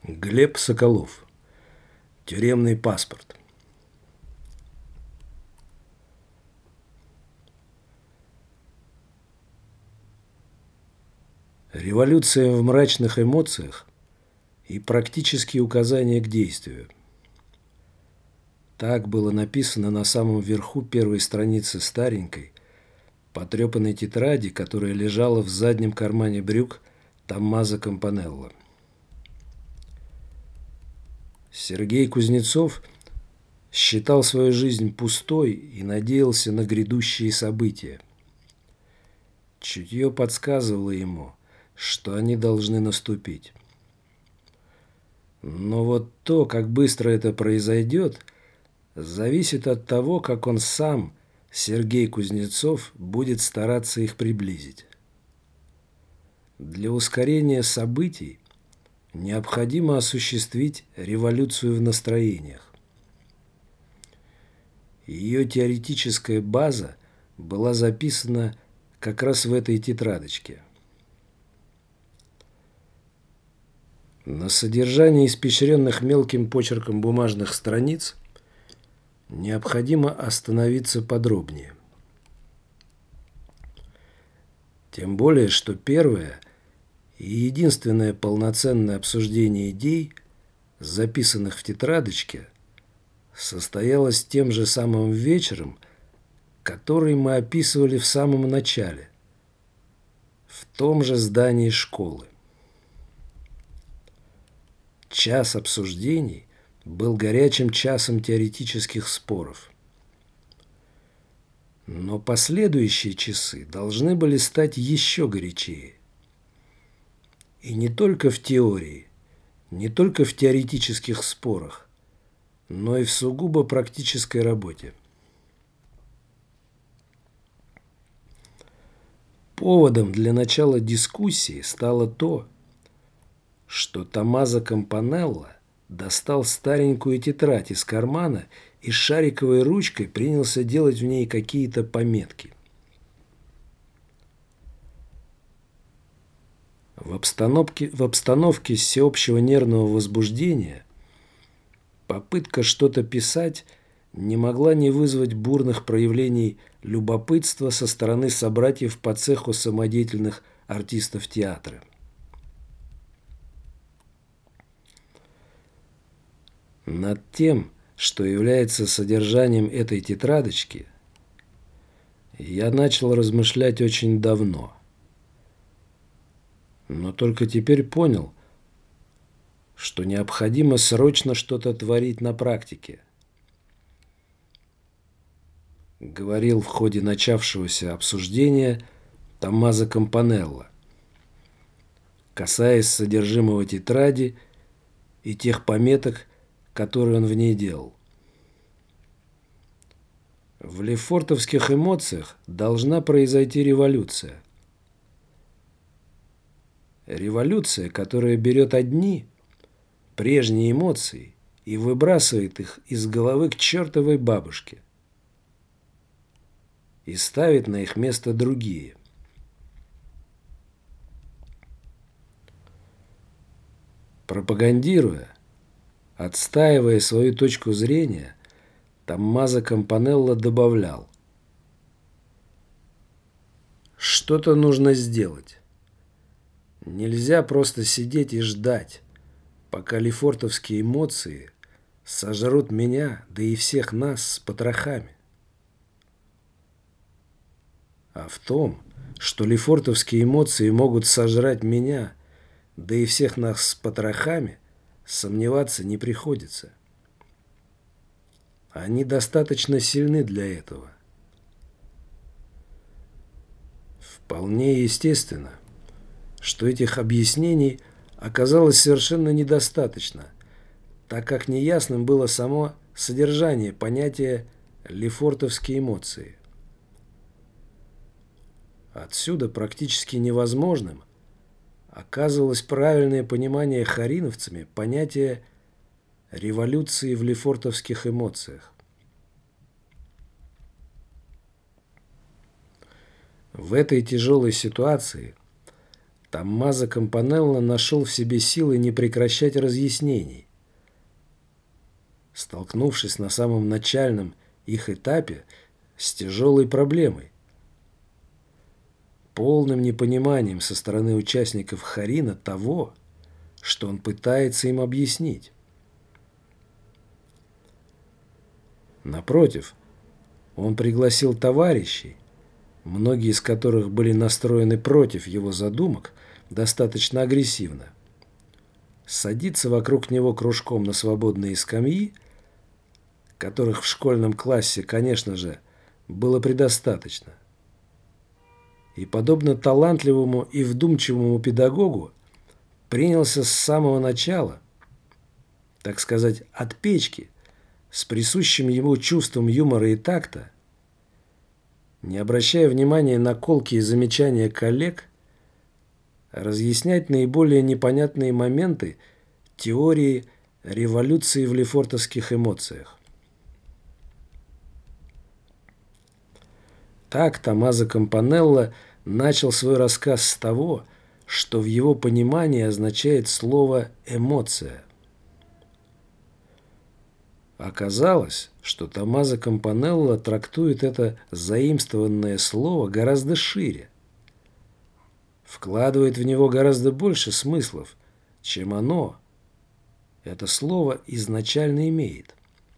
Глеб Соколов. Тюремный паспорт. Революция в мрачных эмоциях и практические указания к действию. Так было написано на самом верху первой страницы старенькой, потрепанной тетради, которая лежала в заднем кармане брюк Томмазо Кампанелло. Сергей Кузнецов считал свою жизнь пустой и надеялся на грядущие события. Чутье подсказывало ему, что они должны наступить. Но вот то, как быстро это произойдет, зависит от того, как он сам, Сергей Кузнецов, будет стараться их приблизить. Для ускорения событий необходимо осуществить революцию в настроениях. Ее теоретическая база была записана как раз в этой тетрадочке. На содержании испещренных мелким почерком бумажных страниц необходимо остановиться подробнее. Тем более, что первое и единственное полноценное обсуждение идей, записанных в тетрадочке, состоялось тем же самым вечером, который мы описывали в самом начале, в том же здании школы. Час обсуждений был горячим часом теоретических споров. Но последующие часы должны были стать еще горячее. И не только в теории, не только в теоретических спорах, но и в сугубо практической работе. Поводом для начала дискуссии стало то, что Томмазо Кампанелло достал старенькую тетрадь из кармана и шариковой ручкой принялся делать в ней какие-то пометки. В обстановке всеобщего нервного возбуждения попытка что-то писать не могла не вызвать бурных проявлений любопытства со стороны собратьев по цеху самодеятельных артистов театра. Над тем, что является содержанием этой тетрадочки, я начал размышлять очень давно. Но только теперь понял, что необходимо срочно что-то творить на практике. Говорил в ходе начавшегося обсуждения Томмазо Кампанелло, касаясь содержимого тетради и тех пометок, которые он в ней делал. В лефортовских эмоциях должна произойти революция. Революция, которая берет одни, прежние эмоции и выбрасывает их из головы к чертовой бабушке и ставит на их место другие. Пропагандируя, отстаивая свою точку зрения, Томмазо Кампанелло добавлял: что-то нужно сделать. Нельзя просто сидеть и ждать, пока лефортовские эмоции сожрут меня, да и всех нас с потрохами. А в том, что лефортовские эмоции могут сожрать меня, да и всех нас с потрохами, сомневаться не приходится. Они достаточно сильны для этого. Вполне естественно, что этих объяснений оказалось совершенно недостаточно, так как неясным было само содержание понятия «лефортовские эмоции». Отсюда практически невозможным оказывалось правильное понимание хариновцами понятия революции в лефортовских эмоциях. В этой тяжелой ситуации Томмазо Кампанелло нашел в себе силы не прекращать разъяснений. Столкнувшись на самом начальном их этапе с тяжелой проблемой, полным непониманием со стороны участников Хорина того, что он пытается им объяснить. Напротив, он пригласил товарищей, многие из которых были настроены против его задумок достаточно агрессивно, садиться вокруг него кружком на свободные скамьи, которых в школьном классе, конечно же, было предостаточно. И, подобно талантливому и вдумчивому педагогу, принялся с самого начала, так сказать, от печки, с присущим ему чувством юмора и такта, не обращая внимания на колкие замечания коллег, разъяснять наиболее непонятные моменты теории революции в лефортовских эмоциях. Так Томмазо Кампанелло начал свой рассказ с того, что в его понимании означает слово «эмоция». Оказалось, что Томмазо Кампанелло трактует это заимствованное слово гораздо шире, вкладывает в него гораздо больше смыслов, чем оно, это слово, изначально имеет.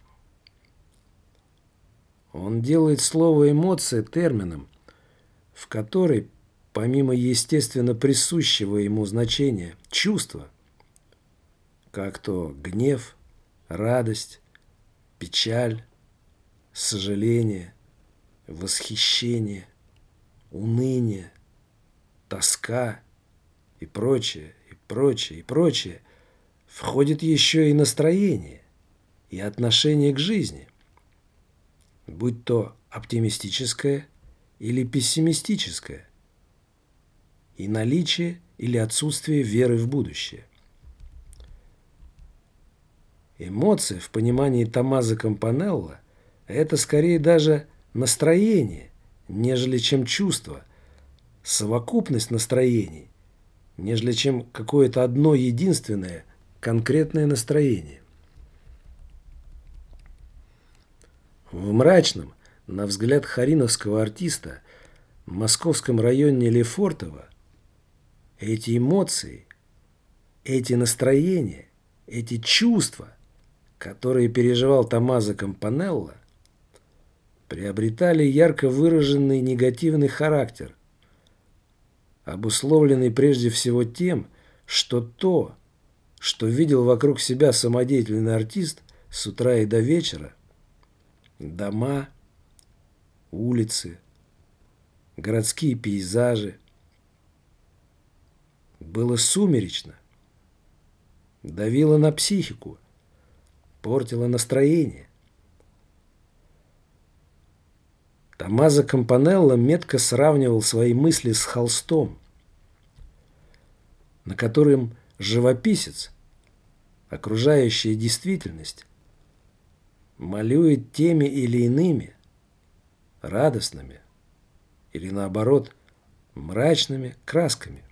Он делает слово «эмоция» термином, в который, помимо естественно присущего ему значения чувства, как то гнев, радость, печаль, сожаление, восхищение, уныние, тоска и прочее, и прочее, и прочее, входит еще и настроение, и отношение к жизни, будь то оптимистическое или пессимистическое, и наличие или отсутствие веры в будущее. Эмоция в понимании Томмазо Кампанелло – это скорее даже настроение, нежели чем чувство, совокупность настроений, нежели чем какое-то одно единственное конкретное настроение. В мрачном, на взгляд хориновского артиста, московском районе Лефортово эти эмоции, эти настроения, эти чувства, которые переживал Томмазо Кампанелло, приобретали ярко выраженный негативный характер, обусловленный прежде всего тем, что то, что видел вокруг себя самодеятельный артист с утра и до вечера, дома, улицы, городские пейзажи, было сумеречно, давило на психику, портило настроение. Томмазо Кампанелло метко сравнивал свои мысли с холстом, на котором живописец, окружающая действительность, малюет теми или иными, радостными или, наоборот, мрачными красками.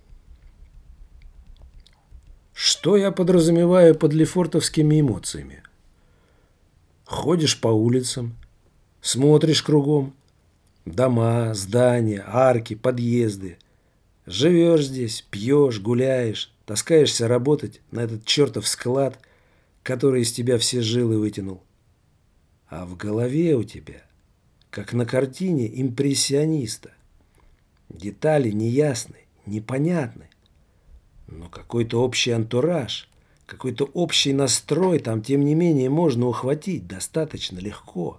Что я подразумеваю под лефортовскими эмоциями? Ходишь по улицам, смотришь кругом, дома, здания, арки, подъезды. Живешь здесь, пьешь, гуляешь, таскаешься работать на этот чертов склад, который из тебя все жилы вытянул. А в голове у тебя, как на картине импрессиониста, детали неясны, непонятны. Но какой-то общий антураж, какой-то общий настрой там, тем не менее, можно ухватить достаточно легко.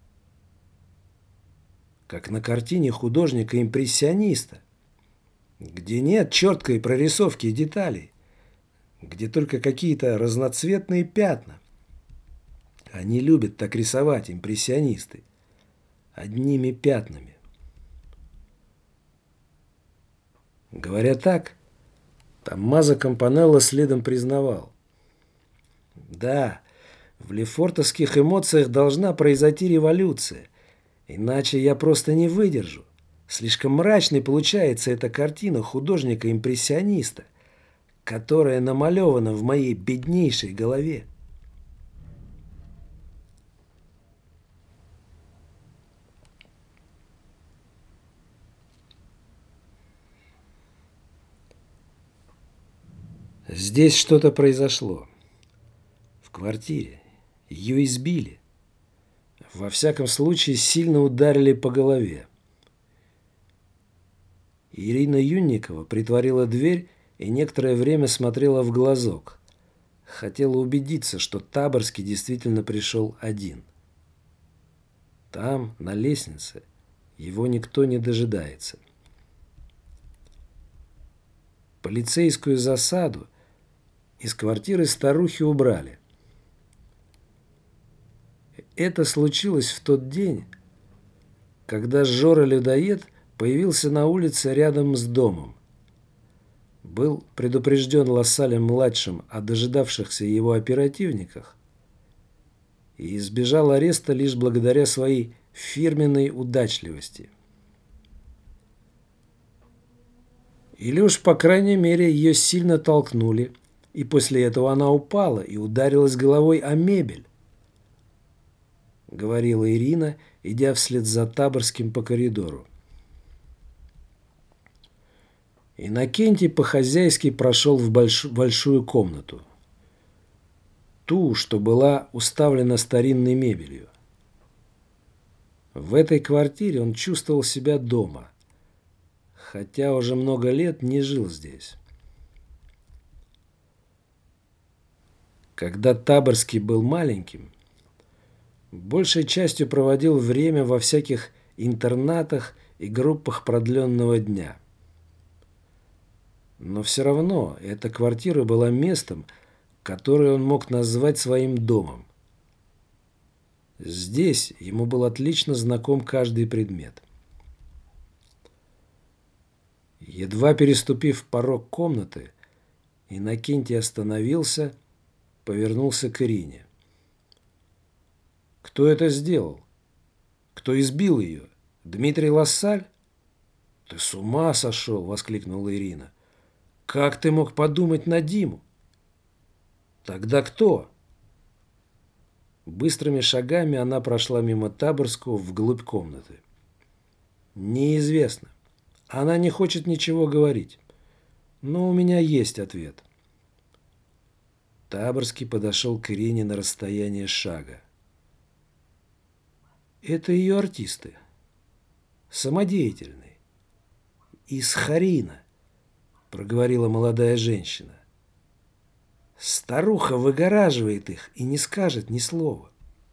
Как на картине художника-импрессиониста, где нет четкой прорисовки деталей, где только какие-то разноцветные пятна. Они любят так рисовать, импрессионисты, одними пятнами. Говоря так, Томмазо Кампанелло следом признавал: да, в лефортовских эмоциях должна произойти революция, иначе я просто не выдержу. Слишком мрачной получается эта картина художника-импрессиониста, которая намалевана в моей беднейшей голове. Здесь что-то произошло. В квартире. Ее избили. Во всяком случае, сильно ударили по голове. Ирина Юнникова притворила дверь и некоторое время смотрела в глазок. Хотела убедиться, что Таборский действительно пришел один. Там, на лестнице, его никто не дожидается. Полицейскую засаду из квартиры старухи убрали. Это случилось в тот день, когда Жора-людоед появился на улице рядом с домом. Был предупрежден Лассалем-младшим о дожидавшихся его оперативниках и избежал ареста лишь благодаря своей фирменной удачливости. Или уж, по крайней мере, ее сильно толкнули, и после этого она упала и ударилась головой о мебель, говорила Ирина, идя вслед за Таборским по коридору. Иннокентий по-хозяйски прошел в большую комнату. Ту, что была уставлена старинной мебелью. В этой квартире он чувствовал себя дома, хотя уже много лет не жил здесь. Когда Таборский был маленьким, большей частью проводил время во всяких интернатах и группах продленного дня. Но все равно эта квартира была местом, которое он мог назвать своим домом. Здесь ему был отлично знаком каждый предмет. Едва переступив порог комнаты, Иннокентий остановился, повернулся к Ирине. «Кто это сделал? Кто избил ее? Дмитрий Лассаль?» «Ты с ума сошел!» — воскликнула Ирина. «Как ты мог подумать на Диму?» «Тогда кто?» Быстрыми шагами она прошла мимо Таборского вглубь комнаты. «Неизвестно. Она не хочет ничего говорить. Но у меня есть ответ». Таборский подошел к Ирине на расстояние шага. «Это ее артисты. Самодеятельные. Из Харина», — проговорила молодая женщина. «Старуха выгораживает их и не скажет ни слова».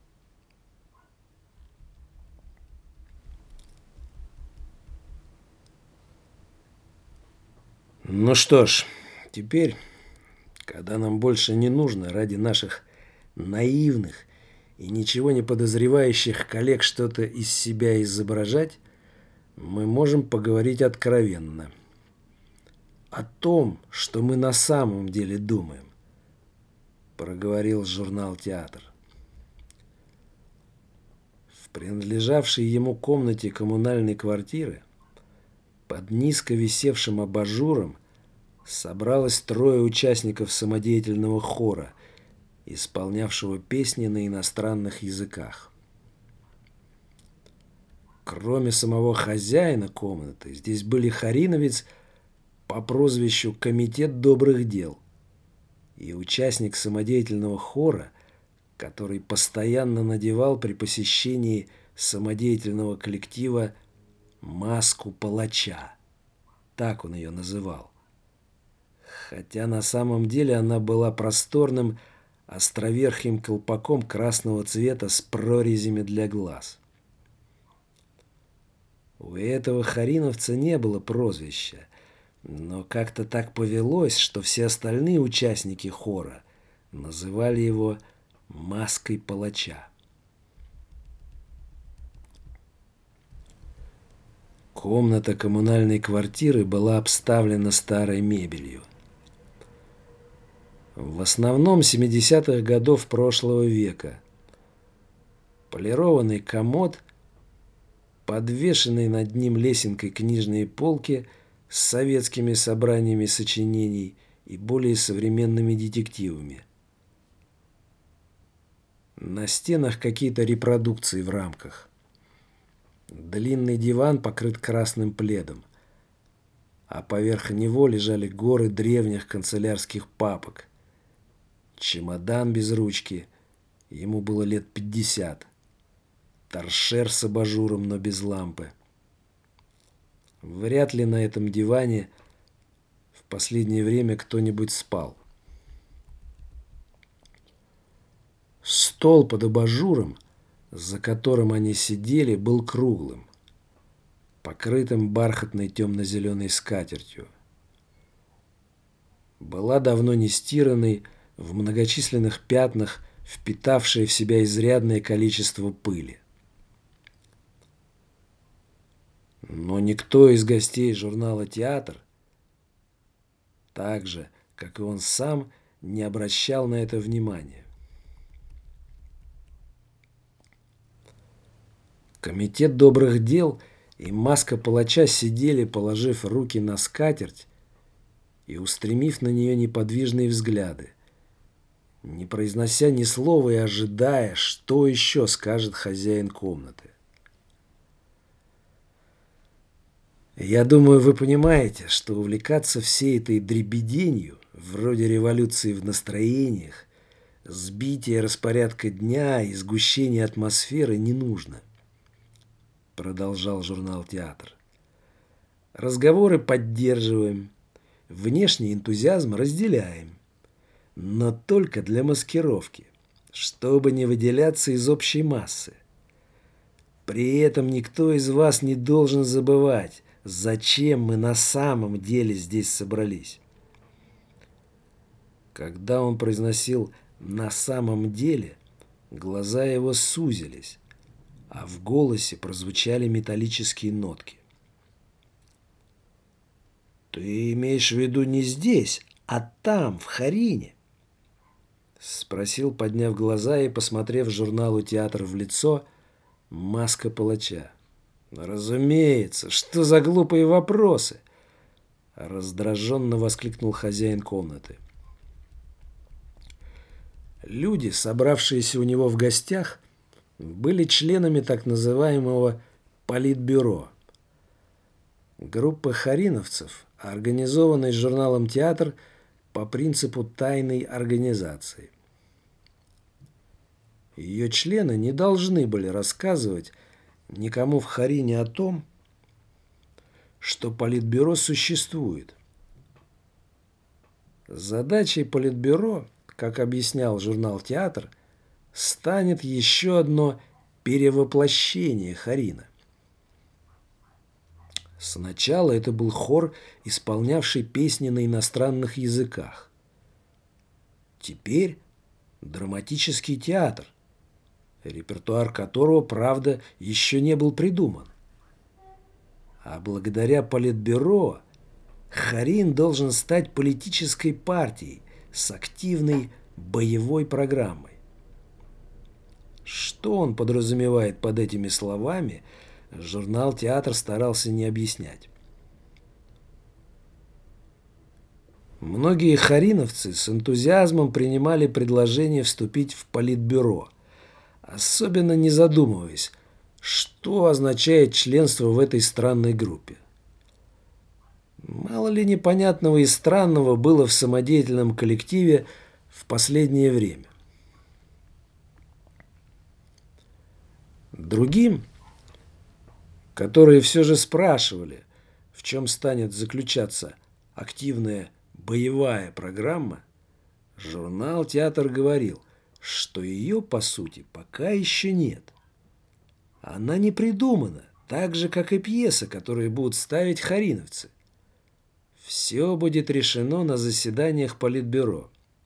Ну что ж, теперь, когда нам больше не нужно ради наших наивных и ничего не подозревающих коллег что-то из себя изображать, мы можем поговорить откровенно. О том, что мы на самом деле думаем, проговорил журнал «Театр». В принадлежавшей ему комнате коммунальной квартиры под низко висевшим абажуром собралось 3 участников самодеятельного хора, исполнявшего песни на иностранных языках. Кроме самого хозяина комнаты, здесь были хариновец по прозвищу «Комитет добрых дел» и участник самодеятельного хора, который постоянно надевал при посещении самодеятельного коллектива маску палача. Так он ее называл. Хотя на самом деле она была просторным островерхим колпаком красного цвета с прорезями для глаз. У этого хариновца не было прозвища, но как-то так повелось, что все остальные участники хора называли его маской палача. Комната коммунальной квартиры была обставлена старой мебелью. В основном 70-х годов прошлого века. Полированный комод, подвешенной над ним лесенкой книжные полки с советскими собраниями сочинений и более современными детективами. На стенах какие-то репродукции в рамках. Длинный диван покрыт красным пледом, а поверх него лежали горы древних канцелярских папок. Чемодан без ручки, ему было лет 50. Торшер с абажуром, но без лампы. Вряд ли на этом диване в последнее время кто-нибудь спал. Стол под абажуром, за которым они сидели, был круглым, покрытым бархатной темно-зеленой скатертью. Была давно не стиранной, в многочисленных пятнах, впитавшая в себя изрядное количество пыли. Но никто из гостей журнала «Театр», так же, как и он сам, не обращал на это внимания. Комитет добрых дел и маска палача сидели, положив руки на скатерть и устремив на нее неподвижные взгляды, не произнося ни слова и ожидая, что еще скажет хозяин комнаты. Я думаю, вы понимаете, что увлекаться всей этой дребеденью, вроде революции в настроениях, сбития распорядка дня и сгущения атмосферы не нужно. Продолжал журнал «Театр». Разговоры поддерживаем, внешний энтузиазм разделяем, но только для маскировки, чтобы не выделяться из общей массы. При этом никто из вас не должен забывать, зачем мы на самом деле здесь собрались. Когда он произносил «на самом деле», глаза его сузились, а в голосе прозвучали металлические нотки. «Ты имеешь в виду не здесь, а там, в Харине?» — спросил, подняв глаза и посмотрев журналу «Театр» в лицо, маска палача. «Разумеется, что за глупые вопросы?» — раздраженно воскликнул хозяин комнаты. Люди, собравшиеся у него в гостях, были членами так называемого политбюро. Группы хариновцев, организованной журналом «Театр» по принципу тайной организации. Ее члены не должны были рассказывать никому в Харине о том, что политбюро существует. Задачей политбюро, как объяснял журнал «Театр», станет еще одно перевоплощение Харина. Сначала это был хор, исполнявший песни на иностранных языках. Теперь драматический театр, репертуар которого, правда, еще не был придуман. А благодаря политбюро Харин должен стать политической партией с активной боевой программой. Что он подразумевает под этими словами, журнал «Театр» старался не объяснять. Многие хариновцы с энтузиазмом принимали предложение вступить в политбюро, особенно не задумываясь, что означает членство в этой странной группе. Мало ли непонятного и странного было в самодеятельном коллективе в последнее время. Другим, которые все же спрашивали, в чем станет заключаться активная боевая программа, журнал «Театр» говорил, что ее, по сути, пока еще нет. Она не придумана, так же, как и пьеса, которые будут ставить хариновцы. Все будет решено на заседаниях политбюро.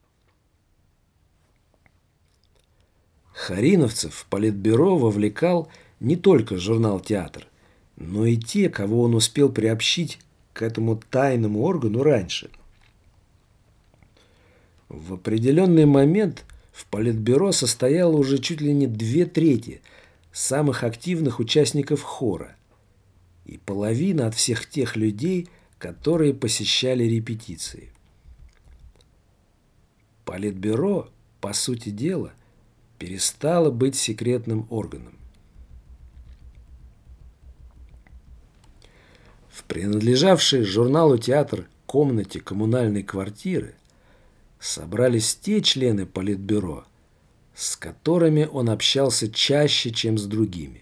Хариновцев в политбюро вовлекал не только журнал «Театр», но и те, кого он успел приобщить к этому тайному органу раньше. В определенный момент в политбюро состояло уже чуть ли не 2/3 самых активных участников хора, и половина от всех тех людей, которые посещали репетиции. Политбюро, по сути дела, перестало быть секретным органом. В принадлежавшей журналу «Театр» комнате коммунальной квартиры собрались те члены Политбюро, с которыми он общался чаще, чем с другими.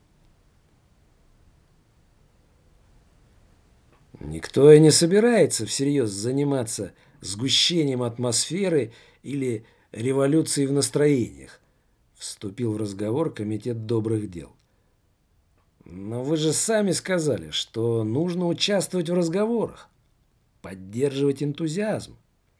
Никто и не собирается всерьез заниматься сгущением атмосферы или революцией в настроениях, вступил в разговор комитет добрых дел. Но вы же сами сказали, что нужно участвовать в разговорах, поддерживать энтузиазм.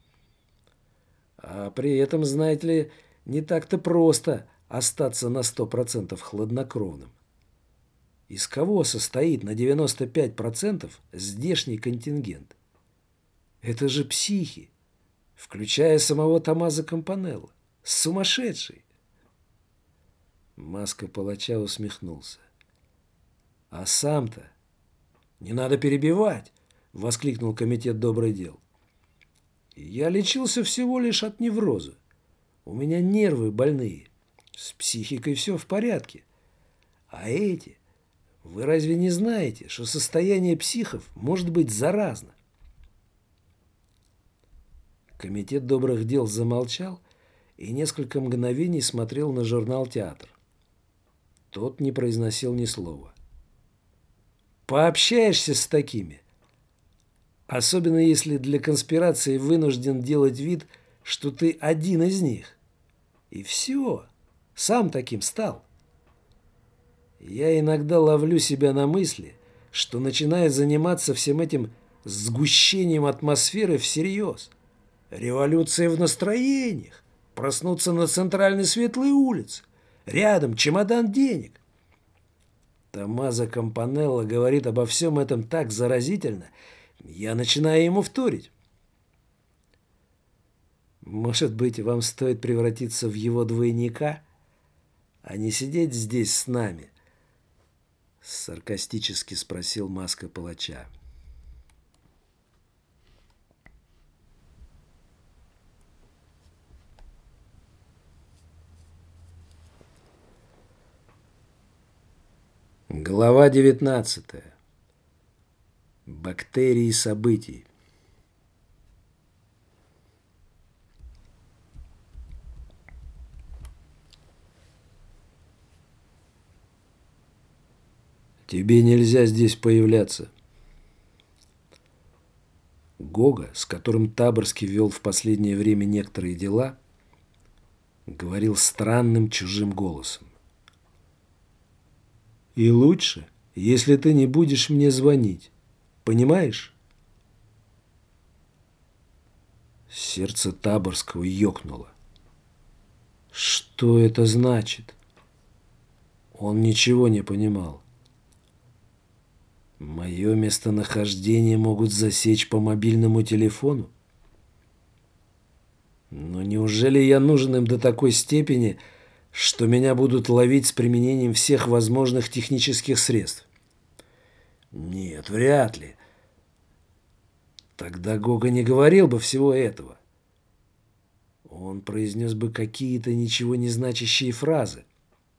А при этом, знаете ли, не так-то просто остаться на 100% хладнокровным. Из кого состоит на 95% здешний контингент? Это же психи, включая самого Томмазо Кампанелло. Сумасшедший! Маска палача усмехнулся. А сам-то... Не надо перебивать, воскликнул комитет добрых дел. Я лечился всего лишь от невроза. У меня нервы больные. С психикой все в порядке. А эти... Вы разве не знаете, что состояние психов может быть заразно? Комитет добрых дел замолчал и несколько мгновений смотрел на журнал «Театр». Тот не произносил ни слова. Пообщаешься с такими, особенно если для конспирации вынужден делать вид, что ты один из них. И все, сам таким стал. Я иногда ловлю себя на мысли, что начинаю заниматься всем этим сгущением атмосферы всерьез. Революция в настроениях, проснуться на центральной светлой улице, рядом чемодан денег. Томмазо Кампанелло говорит обо всем этом так заразительно, я начинаю ему вторить. Может быть, вам стоит превратиться в его двойника, а не сидеть здесь с нами? Саркастически спросил Маска палача. Глава 19. Бактерии событий. Тебе нельзя здесь появляться. Гога, с которым Таборский вел в последнее время некоторые дела, говорил странным чужим голосом. И лучше, если ты не будешь мне звонить. Понимаешь? Сердце Таборского ёкнуло. Что это значит? Он ничего не понимал. Мое местонахождение могут засечь по мобильному телефону? Но неужели я нужен им до такой степени, что меня будут ловить с применением всех возможных технических средств? Нет, вряд ли. Тогда Гога не говорил бы всего этого. Он произнес бы какие-то ничего не значащие фразы.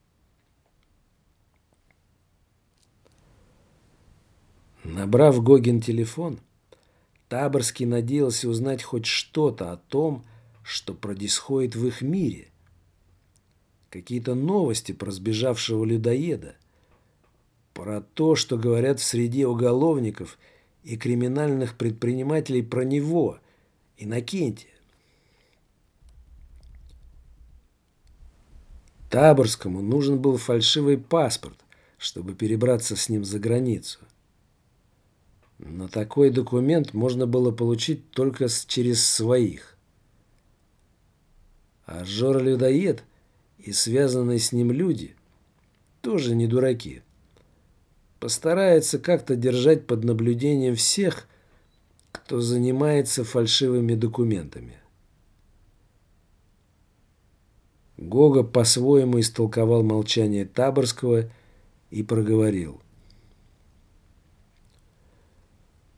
Набрав Гогин телефон, Таборский надеялся узнать хоть что-то о том, что происходит в их мире. Какие-то новости про сбежавшего людоеда, про то, что говорят в среде уголовников и криминальных предпринимателей про него, Иннокентия. Таборскому нужен был фальшивый паспорт, чтобы перебраться с ним за границу. Но такой документ можно было получить только через своих. А Жора-людоед и связанные с ним люди тоже не дураки. Постараются как-то держать под наблюдением всех, кто занимается фальшивыми документами. Гога по-своему истолковал молчание Таборского и проговорил.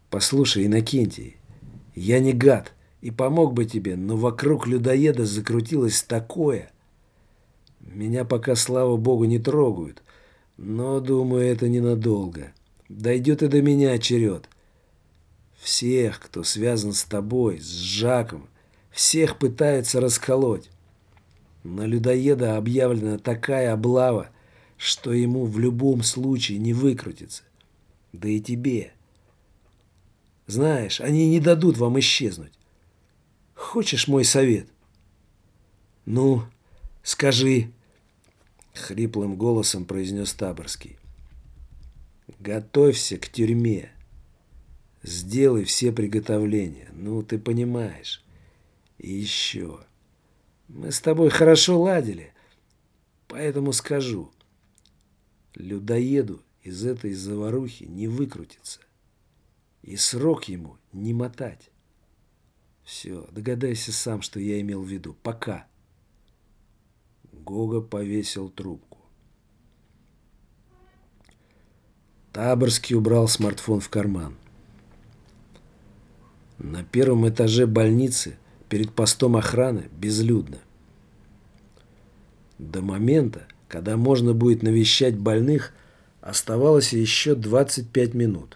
Послушай, Иннокентий, я не гад и помог бы тебе, но вокруг людоеда закрутилось такое. Меня пока, слава богу, не трогают, но, думаю, это ненадолго. Дойдет и до меня черед. Всех, кто связан с тобой, с Жаком, всех пытаются расколоть. На людоеда объявлена такая облава, что ему в любом случае не выкрутится. Да и тебе. Знаешь, они не дадут вам исчезнуть. Хочешь мой совет? Ну, скажи, хриплым голосом произнес Таборский. Готовься к тюрьме. Сделай все приготовления. Ну, ты понимаешь. И еще. Мы с тобой хорошо ладили, поэтому скажу. Людоеду из этой заварухи не выкрутится. И срок ему не мотать. Все, догадайся сам, что я имел в виду. Пока. Гога повесил трубку. Таборский убрал смартфон в карман. На первом этаже больницы перед постом охраны безлюдно. До момента, когда можно будет навещать больных, оставалось еще 25 минут.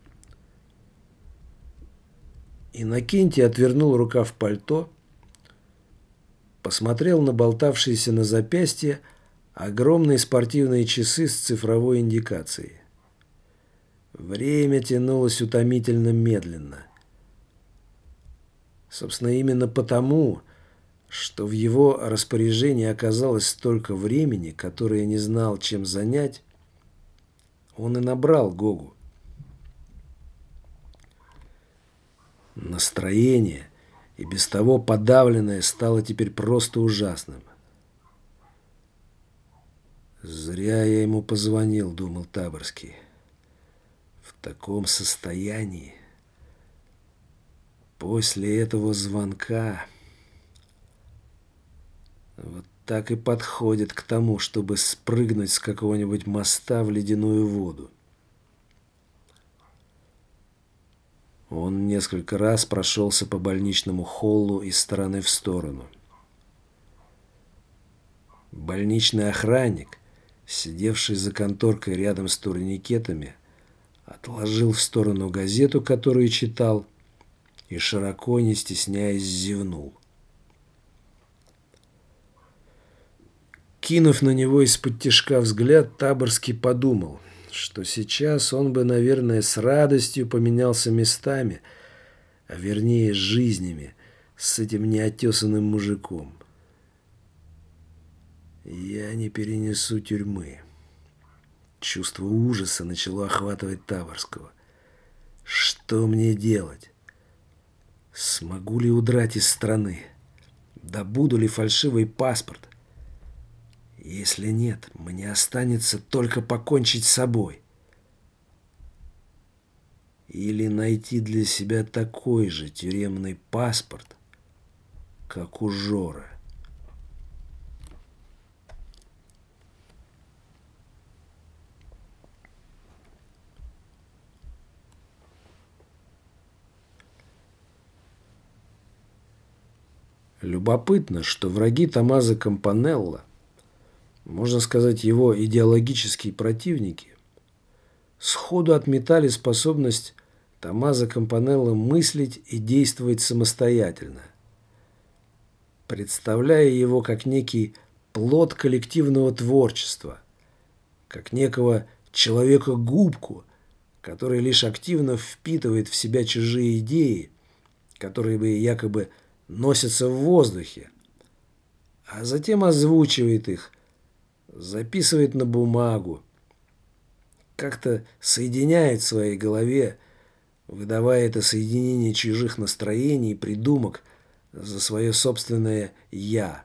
Иннокентий отвернул рукав пальто, посмотрел на болтавшиеся на запястье огромные спортивные часы с цифровой индикацией. Время тянулось утомительно медленно. Собственно, именно потому, что в его распоряжении оказалось столько времени, которое не знал, чем занять, он и набрал Гогу. Настроение, и без того подавленное, стало теперь просто ужасным. «Зря я ему позвонил», — думал Таборский. «В таком состоянии. После этого звонка вот так и подходит к тому, чтобы спрыгнуть с какого-нибудь моста в ледяную воду». Он несколько раз прошелся по больничному холлу из стороны в сторону. Больничный охранник, сидевший за конторкой рядом с турникетами, отложил в сторону газету, которую читал, и, широко не стесняясь, зевнул. Кинув на него из-под тишка взгляд, Таборский подумал, что сейчас он бы, наверное, с радостью поменялся местами, а вернее жизнями, с этим неотесанным мужиком. Я не перенесу тюрьмы. Чувство ужаса начало охватывать Таборского. Что мне делать? Смогу ли удрать из страны? Добуду ли фальшивый паспорт? Если нет, мне останется только покончить с собой. Или найти для себя такой же тюремный паспорт, как у Жоры. Любопытно, что враги Томмазо Кампанелло, можно сказать, его идеологические противники, сходу отметали способность Томмазо Кампанелло мыслить и действовать самостоятельно, представляя его как некий плод коллективного творчества, как некого человека-губку, который лишь активно впитывает в себя чужие идеи, которые бы якобы носятся в воздухе, а затем озвучивает их, записывает на бумагу, как-то соединяет в своей голове, выдавая это соединение чужих настроений и придумок за свое собственное «я».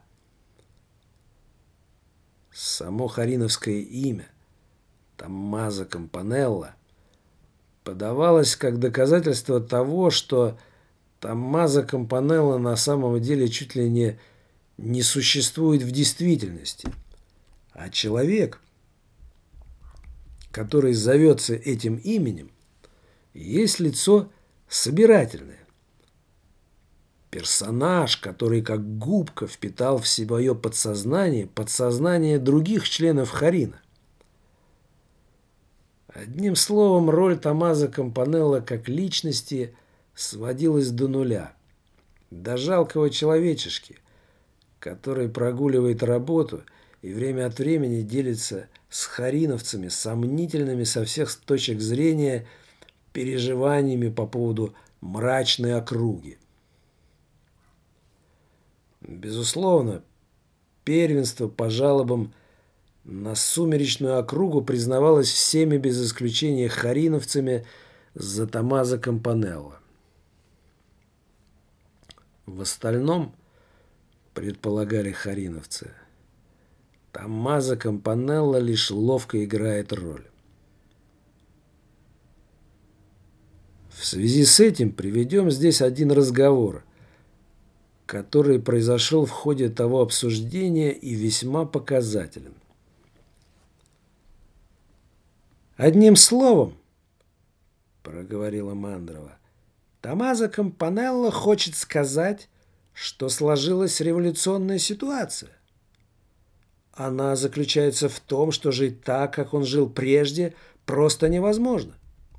Само хариновское имя Томмазо Кампанелло подавалось как доказательство того, что Томмазо Кампанелло на самом деле чуть ли не существует в действительности, а человек, который зовется этим именем, есть лицо собирательное. Персонаж, который как губка впитал в свое подсознание других членов Харина. Одним словом, роль Томмазо Кампанелло как личности сводилась до нуля, до жалкого человечешки, который прогуливает работу и время от времени делится с хариновцами сомнительными со всех точек зрения переживаниями по поводу мрачной округи. Безусловно, первенство по жалобам на сумеречную округу признавалось всеми без исключения хариновцами за Томмазо Кампанелло. В остальном, предполагали хариновцы, Томмазо Кампанелло лишь ловко играет роль. В связи с этим приведем здесь один разговор, который произошел в ходе того обсуждения и весьма показателен. «Одним словом, — проговорила Мандрова, — Томмазо Кампанелло хочет сказать, что сложилась революционная ситуация. Она заключается в том, что жить так, как он жил прежде, просто невозможно.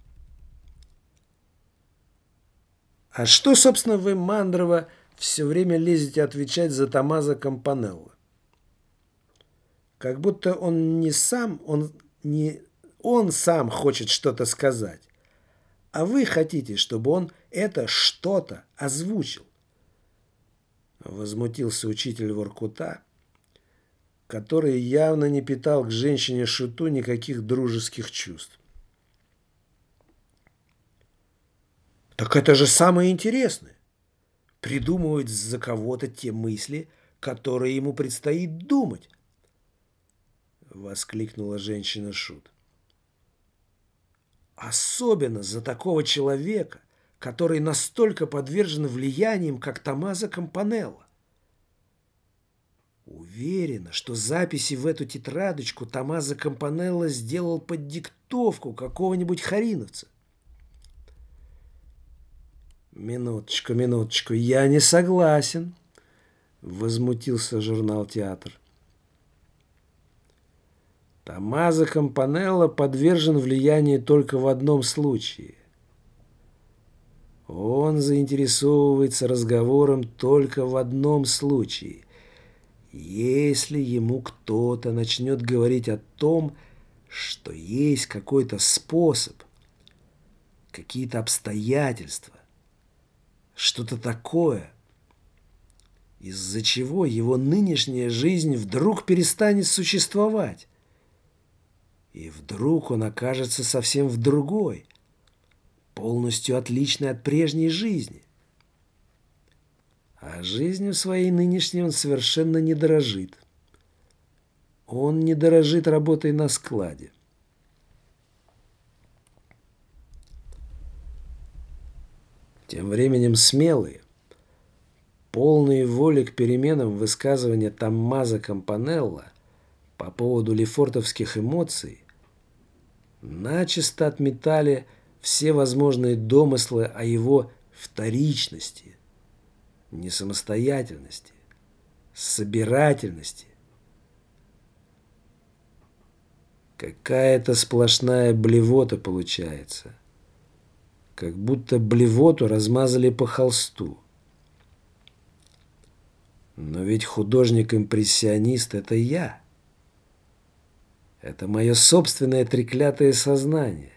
А что, собственно, вы, Мандрова, все время лезете отвечать за Томмазо Кампанелло? Как будто он сам хочет что-то сказать, а вы хотите, чтобы он это что-то озвучил. Возмутился учитель Воркута, который явно не питал к женщине-шуту никаких дружеских чувств. Так это же самое интересное. Придумывать за кого-то те мысли, которые ему предстоит думать. Воскликнула женщина-шут. Особенно за такого человека, который настолько подвержен влияниям, как Томмазо Кампанелло. Уверена, что записи в эту тетрадочку Томмазо Кампанелло сделал под диктовку какого-нибудь хариновца. Минуточку, я не согласен, возмутился журнал «Театр». Томмазо Кампанелло подвержен влиянию только в одном случае. Он заинтересовывается разговором только в одном случае. Если ему кто-то начнет говорить о том, что есть какой-то способ, какие-то обстоятельства, что-то такое, из-за чего его нынешняя жизнь вдруг перестанет существовать, и вдруг он окажется совсем в другой, полностью отличной от прежней жизни. А жизнью своей нынешней он совершенно не дорожит. Он не дорожит работой на складе. Тем временем смелые, полные воли к переменам высказывания Томмазо Кампанелло по поводу лефортовских эмоций начисто отметали все возможные домыслы о его вторичности, несамостоятельности, собирательности. Какая-то сплошная блевота получается, как будто блевоту размазали по холсту. Но ведь художник-импрессионист — это я. Это мое собственное треклятое сознание.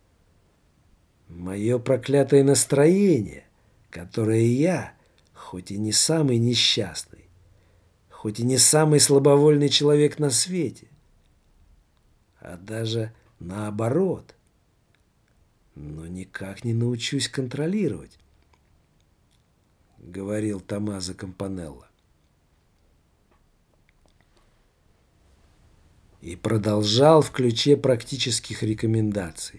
Мое проклятое настроение, которое я, хоть и не самый несчастный, хоть и не самый слабовольный человек на свете, а даже наоборот, но никак не научусь контролировать, говорил Томмазо Кампанелло. И продолжал в ключе практических рекомендаций.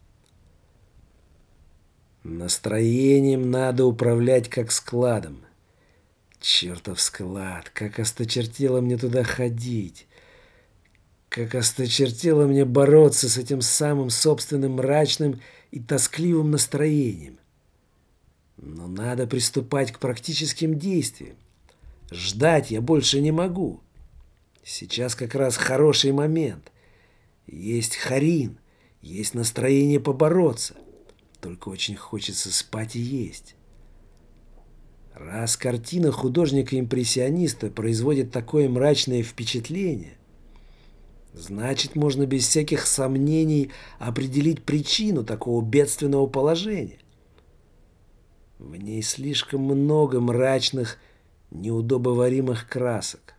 Настроением надо управлять как складом. Чертов склад, как осточертело мне туда ходить. Как осточертело мне бороться с этим самым собственным мрачным и тоскливым настроением. Но надо приступать к практическим действиям. Ждать я больше не могу. Сейчас как раз хороший момент. Есть Харин, есть настроение побороться. Только очень хочется спать и есть. Раз картина художника-импрессиониста производит такое мрачное впечатление, значит, можно без всяких сомнений определить причину такого бедственного положения. В ней слишком много мрачных, неудобоваримых красок.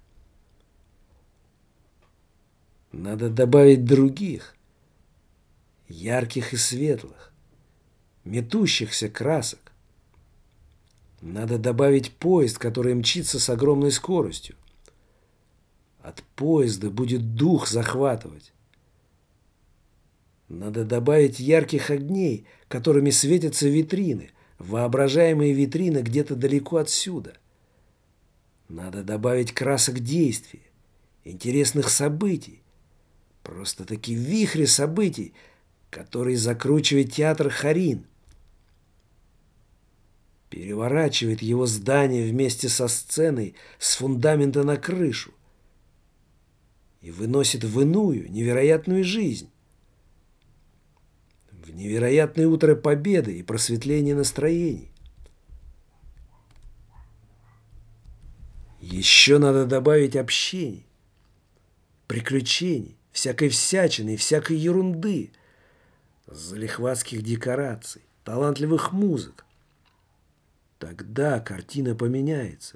Надо добавить других, ярких и светлых, метущихся красок. Надо добавить поезд, который мчится с огромной скоростью. От поезда будет дух захватывать. Надо добавить ярких огней, которыми светятся витрины, воображаемые витрины где-то далеко отсюда. Надо добавить красок действий, интересных событий, просто-таки вихри событий, который закручивает театр Харин, переворачивает его здание вместе со сценой с фундамента на крышу и выносит в иную, невероятную жизнь, в невероятное утро победы и просветления настроений. Еще надо добавить общений, приключений, всякой всячины и всякой ерунды, залихватских декораций, талантливых музык. Тогда картина поменяется.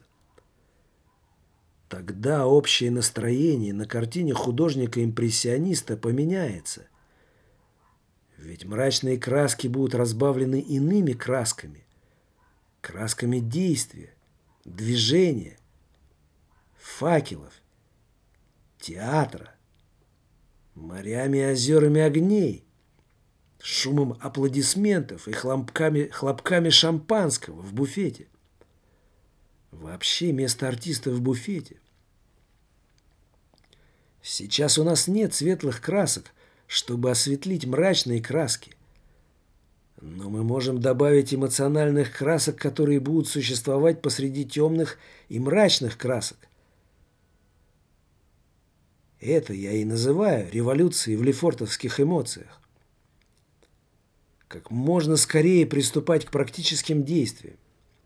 Тогда общее настроение на картине художника-импрессиониста поменяется. Ведь мрачные краски будут разбавлены иными красками. Красками действия, движения, факелов, театра, морями и озерами огней, шумом аплодисментов и хлопками шампанского в буфете. Вообще место артиста в буфете. Сейчас у нас нет светлых красок, чтобы осветлить мрачные краски. Но мы можем добавить эмоциональных красок, которые будут существовать посреди темных и мрачных красок. Это я и называю революцией в лефортовских эмоциях. Как можно скорее приступать к практическим действиям.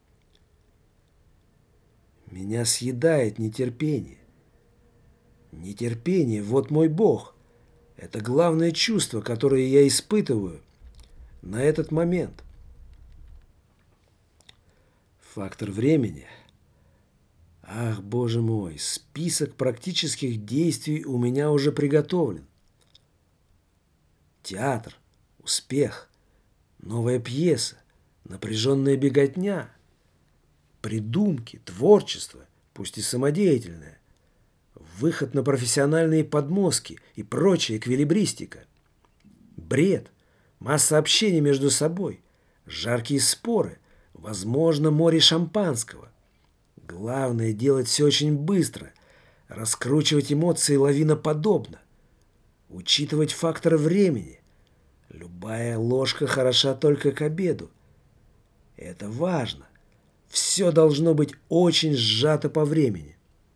Меня съедает нетерпение. Нетерпение – вот мой Бог. Это главное чувство, которое я испытываю на этот момент. Фактор времени. Ах, Боже мой, список практических действий у меня уже приготовлен. Театр, успех, новая пьеса, напряженная беготня, придумки, творчество, пусть и самодеятельное, выход на профессиональные подмостки и прочая эквилибристика, бред, масса общения между собой, жаркие споры, возможно, море шампанского. Главное делать все очень быстро, раскручивать эмоции лавиноподобно, учитывать фактор времени. Любая ложка хороша только к обеду. Это важно. Все должно быть очень сжато по времени.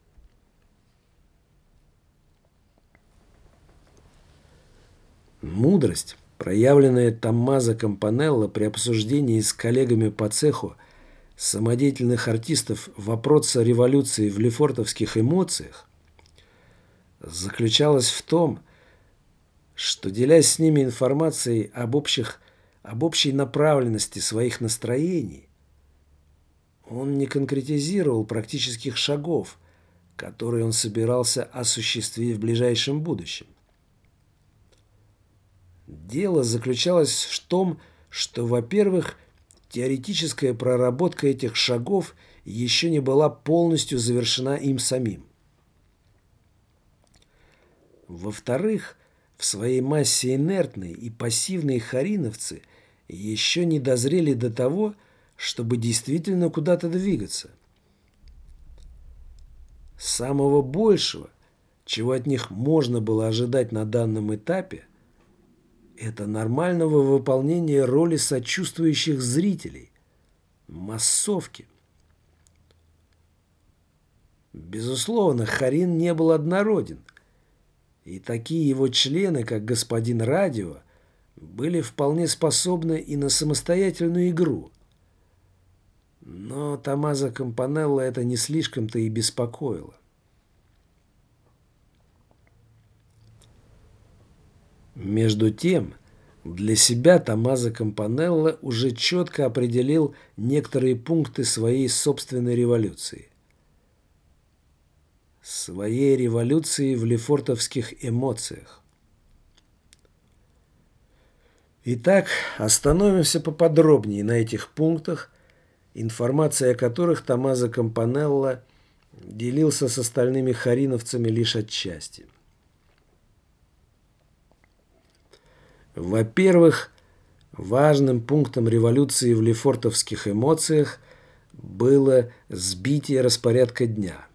Мудрость, проявленная Томмазо Кампанелло при обсуждении с коллегами по цеху самодеятельных артистов вопроса революции в лефортовских эмоциях, заключалась в том, что, делясь с ними информацией об общей направленности своих настроений, он не конкретизировал практических шагов, которые он собирался осуществить в ближайшем будущем. Дело заключалось в том, что, во-первых, теоретическая проработка этих шагов еще не была полностью завершена им самим. Во-вторых, в своей массе инертные и пассивные хариновцы еще не дозрели до того, чтобы действительно куда-то двигаться. Самого большего, чего от них можно было ожидать на данном этапе, это нормального выполнения роли сочувствующих зрителей, массовки. Безусловно, Харин не был однороден, и такие его члены, как господин Радио, были вполне способны и на самостоятельную игру. Но Томмазо Кампанелло это не слишком-то и беспокоило. Между тем, для себя Томмазо Кампанелло уже четко определил некоторые пункты своей собственной революции. Своей революции в лефортовских эмоциях. Итак, остановимся поподробнее на этих пунктах, информация о которых Томмазо Кампанелло делился с остальными хариновцами лишь отчасти. Во-первых, важным пунктом революции в лефортовских эмоциях было сбитие распорядка дня.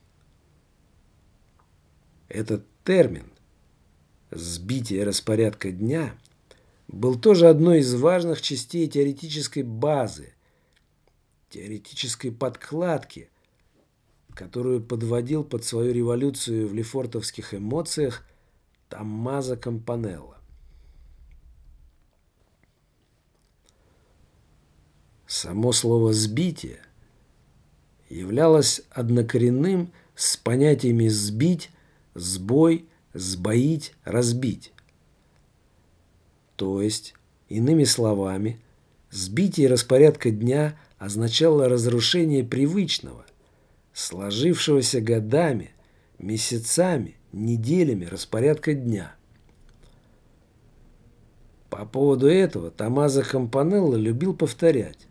Этот термин «сбитие распорядка дня» был тоже одной из важных частей теоретической базы, теоретической подкладки, которую подводил под свою революцию в лефортовских эмоциях Томмазо Кампанелло. Само слово «сбитие» являлось однокоренным с понятиями «сбить», «сбой», «сбоить», «разбить». То есть, иными словами, сбитие распорядка дня означало разрушение привычного, сложившегося годами, месяцами, неделями распорядка дня. По поводу этого Томмазо Кампанелло любил повторять: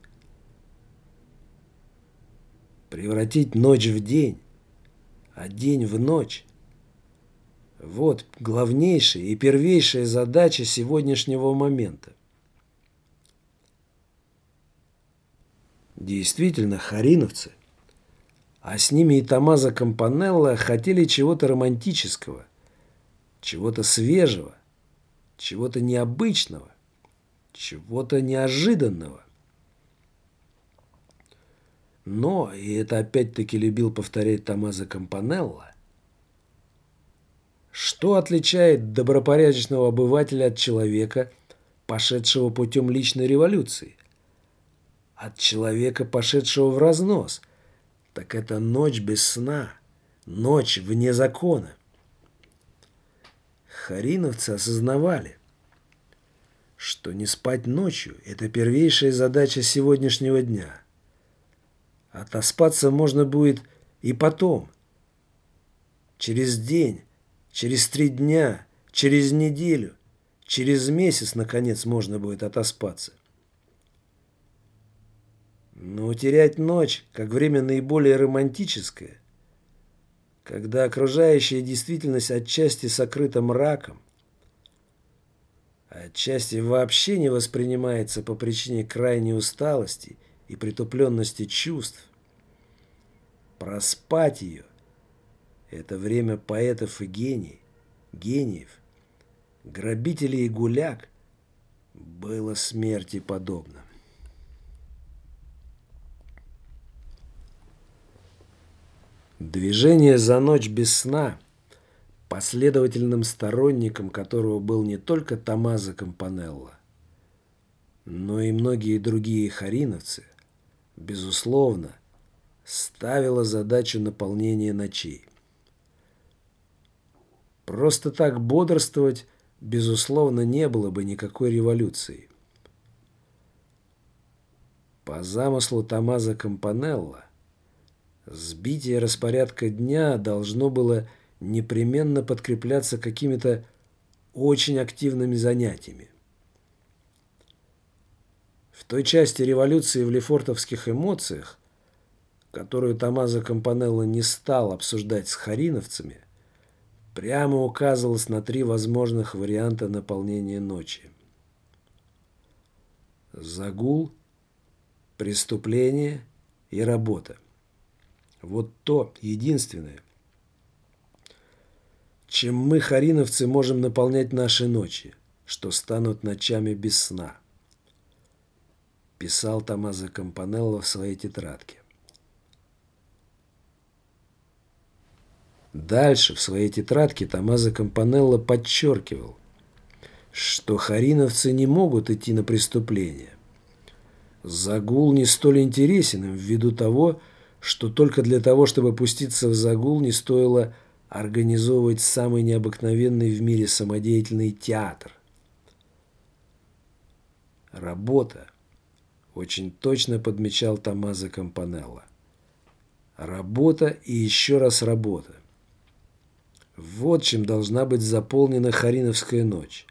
превратить ночь в день, а день в ночь. Вот главнейшая и первейшая задача сегодняшнего момента. Действительно, хариновцы, а с ними и Томмазо Кампанелло, хотели чего-то романтического, чего-то свежего, чего-то необычного, чего-то неожиданного. Но, и это опять-таки любил повторять Томмазо Кампанелло, что отличает добропорядочного обывателя от человека, пошедшего путем личной революции? От человека, пошедшего в разнос? Так это ночь без сна, ночь вне закона. Хариновцы осознавали, что не спать ночью – это первейшая задача сегодняшнего дня. Отоспаться можно будет и потом, через день, через 3 дня, через неделю, через месяц, наконец, можно будет отоспаться. Но утерять ночь, как время наиболее романтическое, когда окружающая действительность отчасти сокрыта мраком, а отчасти вообще не воспринимается по причине крайней усталости и притупленности чувств, проспать ее – это время поэтов и гениев, грабителей и гуляк было смерти подобно. Движение за ночь без сна, последовательным сторонником которого был не только Томмазо Кампанелло, но и многие другие хариновцы, безусловно, ставило задачу наполнения ночей. Просто так бодрствовать, безусловно, не было бы никакой революции. По замыслу Томмазо Кампанелло, сбитие распорядка дня должно было непременно подкрепляться какими-то очень активными занятиями. В той части революции в лефортовских эмоциях, которую Томмазо Кампанелло не стал обсуждать с хариновцами, прямо указывалось на 3 возможных варианта наполнения ночи. Загул, преступление и работа. Вот то единственное, чем мы, хариновцы, можем наполнять наши ночи. что станут ночами без сна», – писал Томмазо Кампанелло в своей тетрадке. Дальше в своей тетрадке Томмазо Кампанелло подчеркивал, что хариновцы не могут идти на преступление. Загул не столь интересен им ввиду того, что только для того, чтобы пуститься в загул, не стоило организовывать самый необыкновенный в мире самодеятельный театр. Работа, очень точно подмечал Томмазо Кампанелло. Работа и еще раз работа. Вот чем должна быть заполнена Хариновская ночь.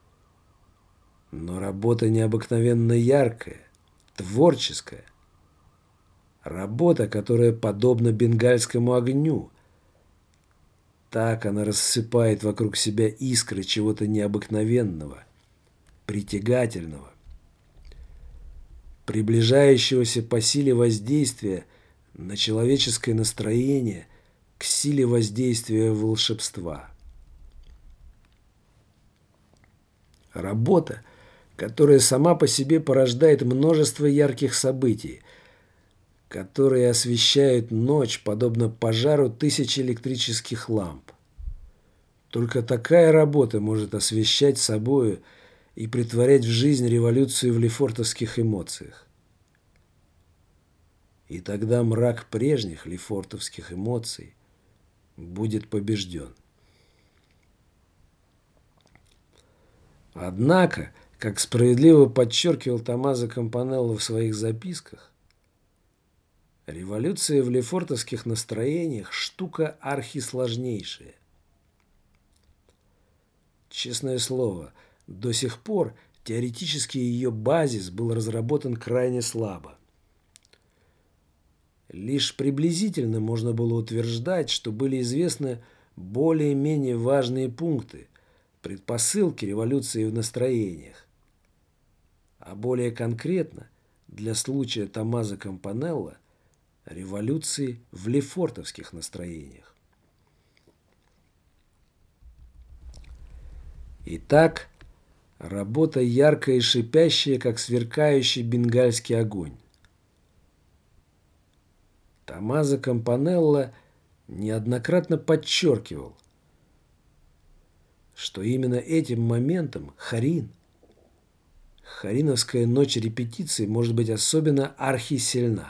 Но работа необыкновенно яркая, творческая. Работа, которая подобна бенгальскому огню. Так она рассыпает вокруг себя искры чего-то необыкновенного, притягательного, приближающегося по силе воздействия на человеческое настроение к силе воздействия волшебства. Работа, которая сама по себе порождает множество ярких событий, которые освещают ночь, подобно пожару тысячи электрических ламп. Только такая работа может освещать собою и претворять в жизнь революцию в лефортовских эмоциях. И тогда мрак прежних лефортовских эмоций будет побежден. Однако, как справедливо подчеркивал Томмазо Кампанелло в своих записках, революция в лефортовских настроениях – штука архисложнейшая. Честное слово, до сих пор теоретически ее базис был разработан крайне слабо. Лишь приблизительно можно было утверждать, что были известны более-менее важные пункты, предпосылки революции в настроениях. А более конкретно, для случая Томмазо Кампанелло, революции в лефортовских настроениях. Итак, работа яркая и шипящая, как сверкающий бенгальский огонь. Томмазо Кампанелло неоднократно подчеркивал, что именно этим моментом Хариновская ночь репетиции может быть особенно архисильна.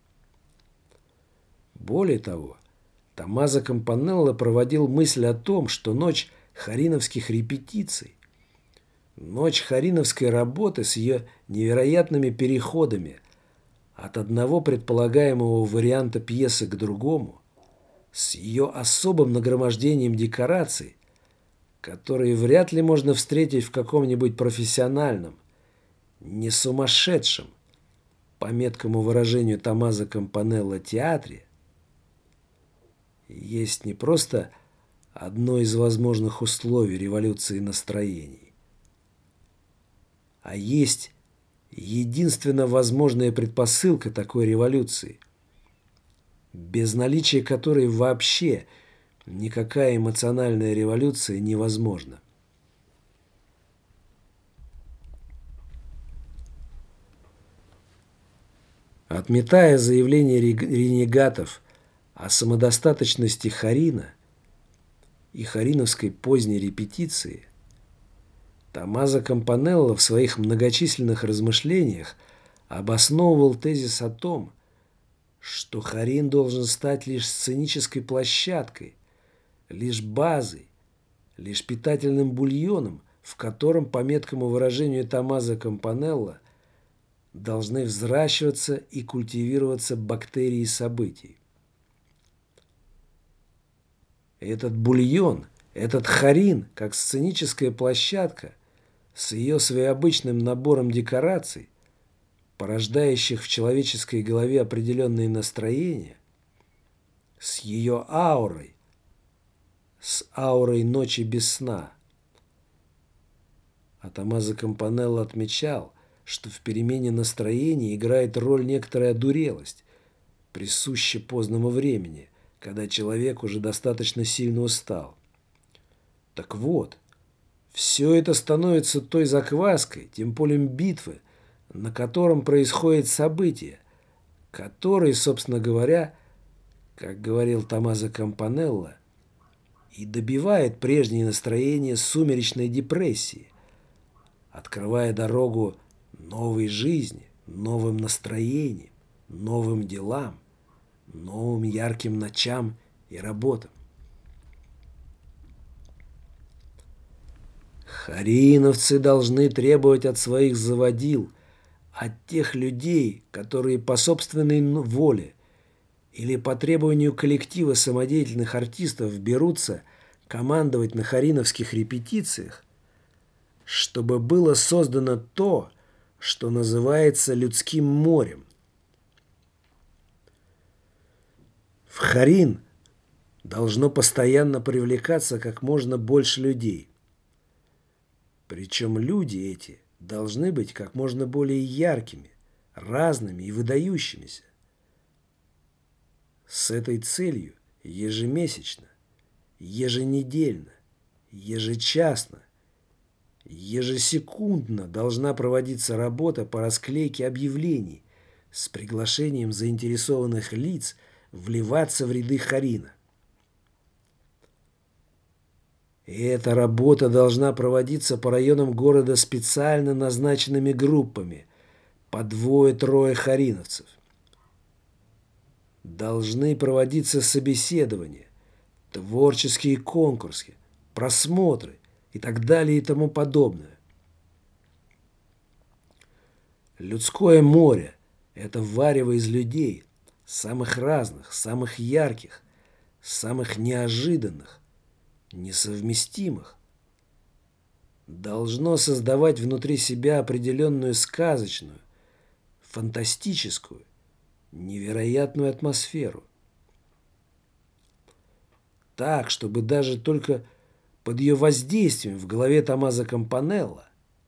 Более того, Томмазо Кампанелло проводил мысль о том, что ночь хариновских репетиций, ночь хариновской работы с ее невероятными переходами от одного предполагаемого варианта пьесы к другому, с ее особым нагромождением декораций, которые вряд ли можно встретить в каком-нибудь профессиональном, не сумасшедшем, по меткому выражению Томмазо Кампанелло, театре, есть не просто одно из возможных условий революции настроений, а есть единственно возможная предпосылка такой революции, без наличия которой вообще никакая эмоциональная революция невозможна. Отметая заявления ренегатов о самодостаточности Харина и хариновской поздней репетиции, Томмазо Кампанелло в своих многочисленных размышлениях обосновывал тезис о том, что Харин должен стать лишь сценической площадкой, лишь базой, лишь питательным бульоном, в котором, по меткому выражению Томмазо Кампанелло, должны взращиваться и культивироваться бактерии событий. Этот бульон, этот Харин, как сценическая площадка, с ее своеобычным набором декораций, порождающих в человеческой голове определенные настроения, с ее аурой, с аурой ночи без сна. А Томмазо Кампанелло отмечал, что в перемене настроения играет роль некоторая одурелость, присущая поздному времени, когда человек уже достаточно сильно устал. Так вот, Все это становится той закваской, тем полем битвы, на котором происходит событие, который, собственно говоря, как говорил Томмазо Кампанелло, и добивает прежнее настроение сумеречной депрессии, открывая дорогу новой жизни, новым настроениям, новым делам, новым ярким ночам и работам. Хариновцы должны требовать от своих заводил, от тех людей, которые по собственной воле или по требованию коллектива самодеятельных артистов берутся командовать на хариновских репетициях, чтобы было создано то, что называется людским морем. В Харин должно постоянно привлекаться как можно больше людей. Причем люди эти должны быть как можно более яркими, разными и выдающимися. С этой целью ежемесячно, еженедельно, ежечасно, ежесекундно должна проводиться работа по расклейке объявлений с приглашением заинтересованных лиц вливаться в ряды Харина. И эта работа должна проводиться по районам города специально назначенными группами, по 2-3 хариновцев. Должны проводиться собеседования, творческие конкурсы, просмотры и так далее и тому подобное. Людское море – это варево из людей, самых разных, самых ярких, самых неожиданных, несовместимых. Должно создавать внутри себя определенную сказочную, фантастическую, невероятную атмосферу. Так, чтобы даже только под ее воздействием в голове Томмазо Кампанелло,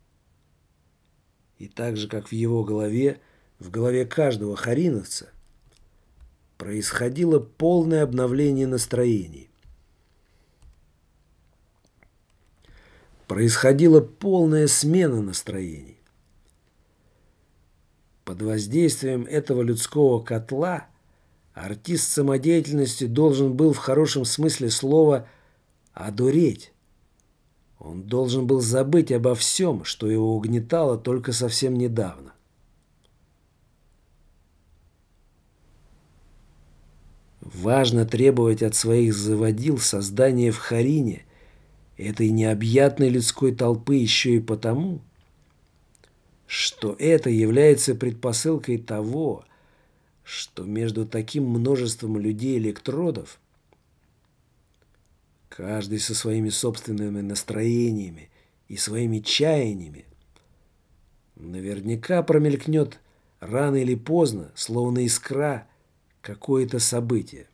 и так же, как в его голове, в голове каждого хариновца, происходило полное обновление настроений. Происходила полная смена настроений. Под воздействием этого людского котла артист самодеятельности должен был в хорошем смысле слова одуреть. Он должен был забыть обо всем, что его угнетало только совсем недавно. Важно требовать от своих заводил создания в Харине этой необъятной людской толпы еще и потому, что это является предпосылкой того, что между таким множеством людей-электродов, каждый со своими собственными настроениями и своими чаяниями, наверняка промелькнет рано или поздно, словно искра, какое-то событие.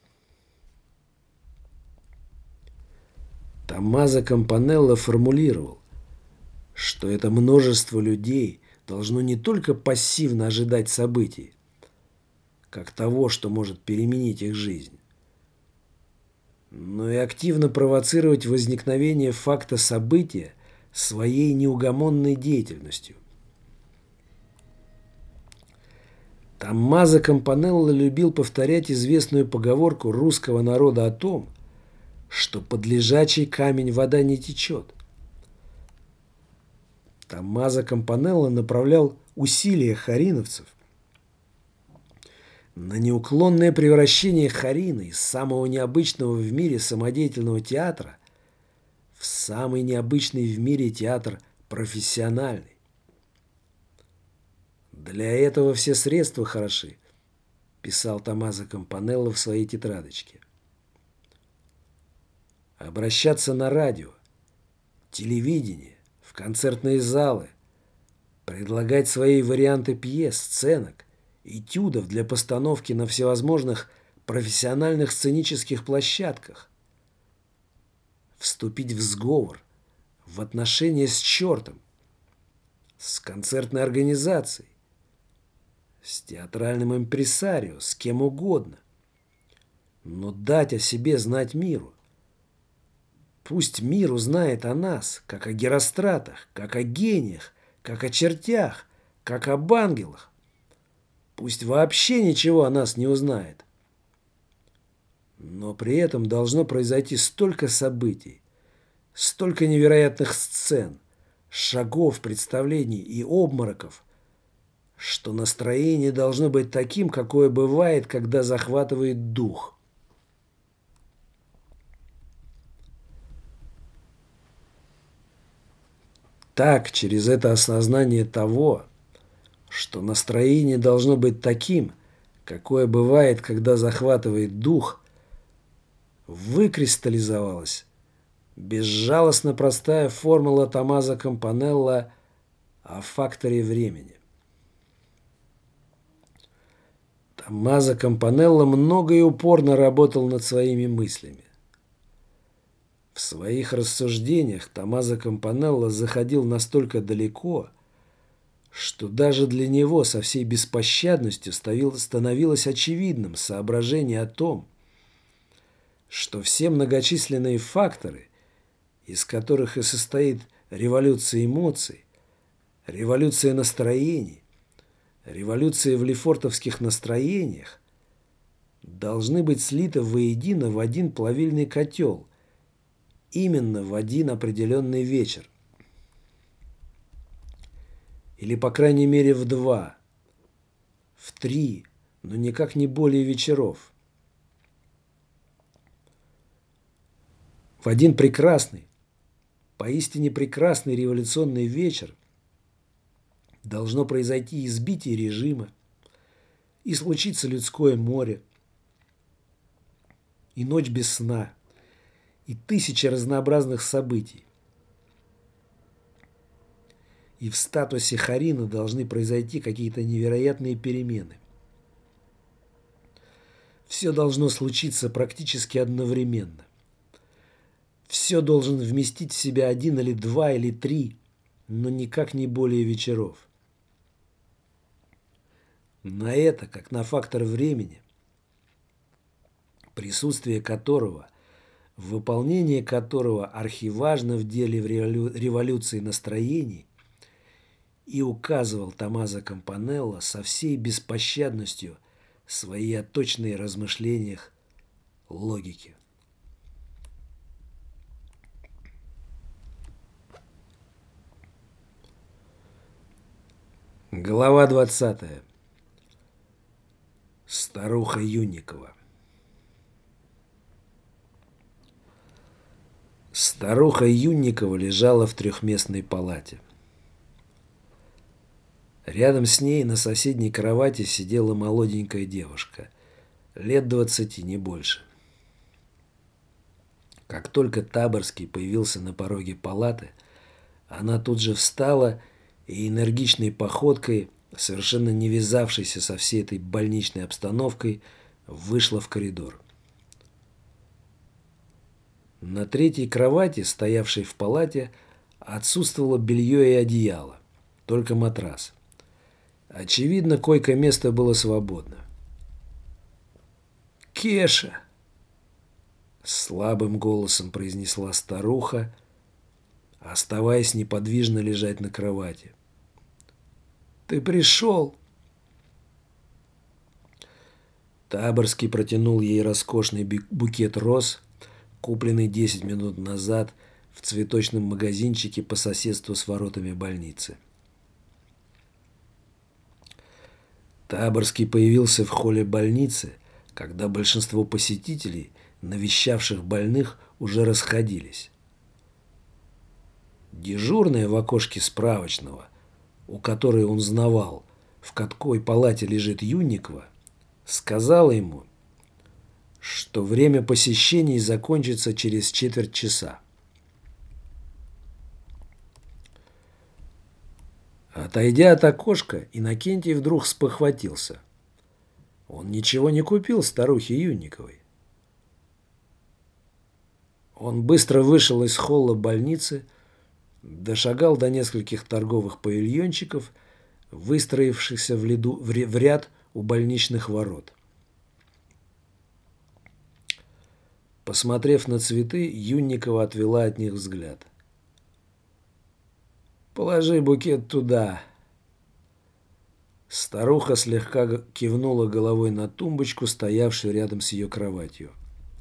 Томмазо Кампанелло формулировал, что это множество людей должно не только пассивно ожидать событий, как того, что может переменить их жизнь, но и активно провоцировать возникновение факта события своей неугомонной деятельностью. Томмазо Кампанелло любил повторять известную поговорку русского народа о том, что под лежачий камень вода не течет. Томмазо Кампанелло направлял усилия хариновцев на неуклонное превращение Харина из самого необычного в мире самодеятельного театра в самый необычный в мире театр профессиональный. «Для этого все средства хороши», – писал Томмазо Кампанелло в своей тетрадочке. Обращаться на радио, телевидение, в концертные залы, предлагать свои варианты пьес, сценок, этюдов для постановки на всевозможных профессиональных сценических площадках, вступить в сговор, в отношения с чертом, с концертной организацией, с театральным импресарио, с кем угодно, но дать о себе знать миру, Пусть мир узнает о нас, как о Геростратах, как о гениях, как о чертях, как об ангелах. Пусть вообще ничего о нас не узнает. Но при этом должно произойти столько событий, столько невероятных сцен, шагов, представлений и обмороков, что настроение должно быть таким, какое бывает, когда захватывает дух. Так, через это осознание того, что настроение должно быть таким, какое бывает, когда захватывает дух, выкристаллизовалась безжалостно простая формула Томмазо Кампанелло о факторе времени. Томмазо Кампанелло много и упорно работал над своими мыслями. В своих рассуждениях Томмазо Кампанелло заходил настолько далеко, что даже для него со всей беспощадностью становилось очевидным соображение о том, что все многочисленные факторы, из которых и состоит революция эмоций, революция настроений, революция в лефортовских настроениях, должны быть слиты воедино в один плавильный котел, именно в один определенный вечер. Или, по крайней мере, в 2, в 3, но никак не более вечеров. В один прекрасный, поистине прекрасный революционный вечер должно произойти избитие режима, и случится людское море, и ночь без сна, и тысячи разнообразных событий. И в статусе Харина должны произойти какие-то невероятные перемены. Все должно случиться практически одновременно. Все должен вместить в себя 1 или 2 или 3, но никак не более вечеров. На это, как на фактор времени, присутствие которого, выполнение которого архиважно в деле революции настроений, и указывал Томмазо Кампанелло со всей беспощадностью свои точные размышлениях логики. Глава 20. Старуха Юнникова. Старуха Юнникова лежала в трехместной палате. Рядом с ней на соседней кровати сидела молоденькая девушка, лет 20, не больше. Как только Таборский появился на пороге палаты, она тут же встала и энергичной походкой, совершенно не вязавшейся со всей этой больничной обстановкой, вышла в коридор. На третьей кровати, стоявшей в палате, отсутствовало белье и одеяло, только матрас. Очевидно, койко-место было свободно. «Кеша!» — слабым голосом произнесла старуха, оставаясь неподвижно лежать на кровати. «Ты пришел!» Таборский протянул ей роскошный букет роз, купленный 10 минут назад в цветочном магазинчике по соседству с воротами больницы. Таборский появился в холле больницы, когда большинство посетителей, навещавших больных, уже расходились. Дежурная в окошке справочного, у которой он знавал, в какой палате лежит Юнникова, сказала ему, что время посещений закончится через четверть часа. Отойдя от окошка, Иннокентий вдруг спохватился. Он ничего не купил старухе Юнниковой. Он быстро вышел из холла больницы, дошагал до нескольких торговых павильончиков, выстроившихся в ряд у больничных ворот. Посмотрев на цветы, Юнникова отвела от них взгляд. «Положи букет туда». Старуха слегка кивнула головой на тумбочку, стоявшую рядом с ее кроватью.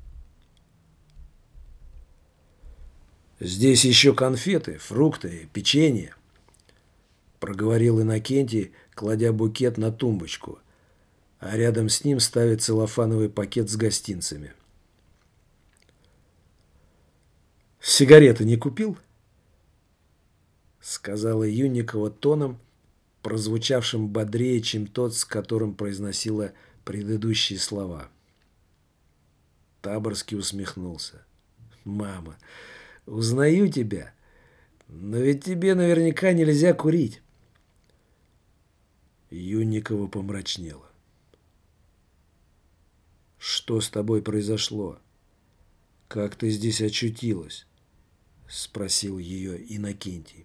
«Здесь еще конфеты, фрукты, печенье», — проговорил Иннокентий, кладя букет на тумбочку, а рядом с ним ставит целлофановый пакет с гостинцами. «Сигареты не купил?» — сказала Юнникова тоном, прозвучавшим бодрее, чем тот, с которым произносила предыдущие слова. Таборский усмехнулся. «Мама, узнаю тебя, но ведь тебе наверняка нельзя курить». Юнникова помрачнела. «Что с тобой произошло? Как ты здесь очутилась?» — спросил ее Иннокентий.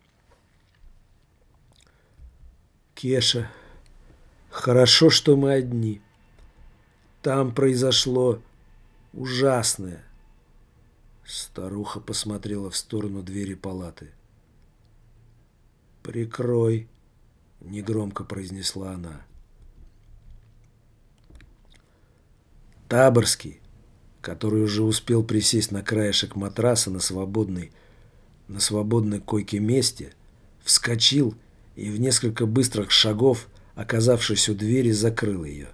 «Кеша, хорошо, что мы одни. Там произошло ужасное». Старуха посмотрела в сторону двери палаты. «Прикрой», — негромко произнесла она. Таборский, который уже успел присесть на краешек матраса на свободной койке месте, вскочил и в несколько быстрых шагов, оказавшись у двери, закрыл ее.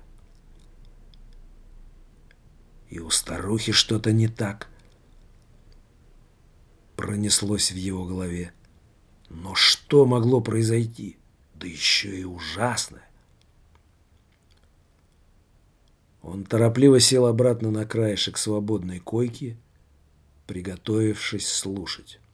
«И у старухи что-то не так», — пронеслось в его голове. «Но что могло произойти? Да еще и ужасное!» Он торопливо сел обратно на краешек свободной койки, приготовившись слушать.